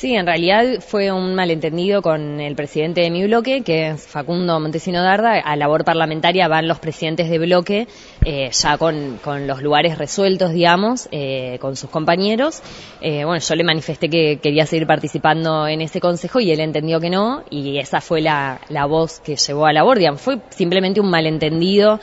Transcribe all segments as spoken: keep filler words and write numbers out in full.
Sí, en realidad fue un malentendido con el presidente de mi bloque, que es Facundo Montesino Darda. A labor parlamentaria van los presidentes de bloque, eh, ya con, con los lugares resueltos, digamos, eh, con sus compañeros. Eh, bueno, yo le manifesté que quería seguir participando en ese consejo y él entendió que no, y esa fue la, la voz que llevó a labor, digamos. Fue simplemente un malentendido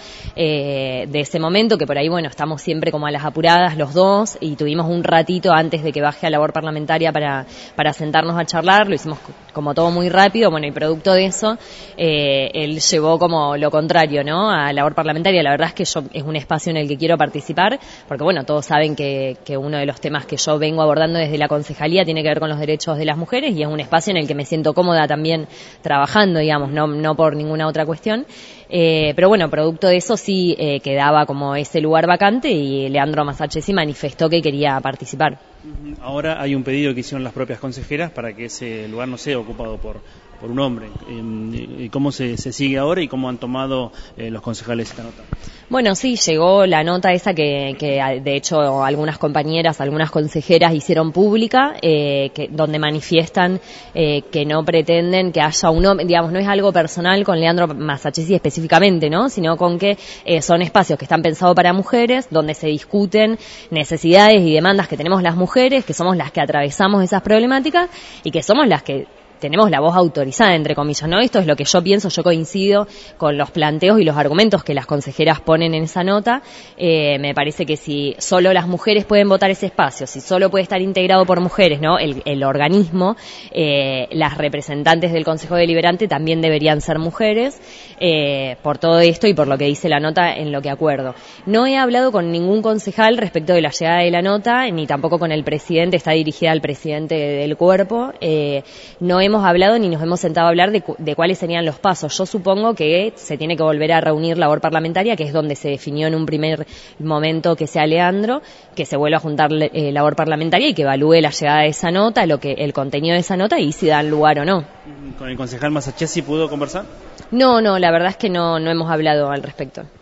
eh, de ese momento, que por ahí, bueno, estamos siempre como a las apuradas los dos, y tuvimos un ratito antes de que baje a labor parlamentaria para para sentarnos a charlar, lo hicimos como todo muy rápido, bueno, y producto de eso, eh, él llevó como lo contrario, ¿no?, a labor parlamentaria. La verdad es que yo es un espacio en el que quiero participar, porque bueno, todos saben que, que uno de los temas que yo vengo abordando desde la concejalía tiene que ver con los derechos de las mujeres, y es un espacio en el que me siento cómoda también trabajando, digamos, no, no por ninguna otra cuestión. Eh, pero bueno, producto de eso sí eh, quedaba como ese lugar vacante, y Leandro Masachesi manifestó que quería participar. Ahora hay un pedido que hicieron las propias consejeras para que ese lugar no sea ocupado por, por un hombre. Eh, ¿Cómo se, se sigue ahora y cómo han tomado eh, los concejales esta nota? Bueno, sí, llegó la nota esa que, que de hecho algunas compañeras, algunas consejeras hicieron pública, eh, que, donde manifiestan eh, que no pretenden que haya un hombre, digamos, no es algo personal con Leandro Masachesi específicamente, ¿no?, sino con que eh, son espacios que están pensados para mujeres, donde se discuten necesidades y demandas que tenemos las mujeres, que somos las que atravesamos esas problemáticas y que somos las que tenemos la voz autorizada, entre comillas, ¿no? Esto es lo que yo pienso, yo coincido con los planteos y los argumentos que las consejeras ponen en esa nota. Eh, me parece que si solo las mujeres pueden votar ese espacio, si solo puede estar integrado por mujeres, ¿no?, el, el organismo, eh, las representantes del Consejo Deliberante también deberían ser mujeres, eh, por todo esto y por lo que dice la nota, en lo que acuerdo. No he hablado con ningún concejal respecto de la llegada de la nota, ni tampoco con el presidente, está dirigida al presidente del cuerpo. Eh, no he hemos hablado ni nos hemos sentado a hablar de, de cuáles serían los pasos. Yo supongo que se tiene que volver a reunir labor parlamentaria, que es donde se definió en un primer momento que sea Leandro, que se vuelva a juntar eh, labor parlamentaria y que evalúe la llegada de esa nota, lo que el contenido de esa nota y si dan lugar o no. ¿Con el concejal Masachesi pudo conversar? No, no, la verdad es que no, no hemos hablado al respecto.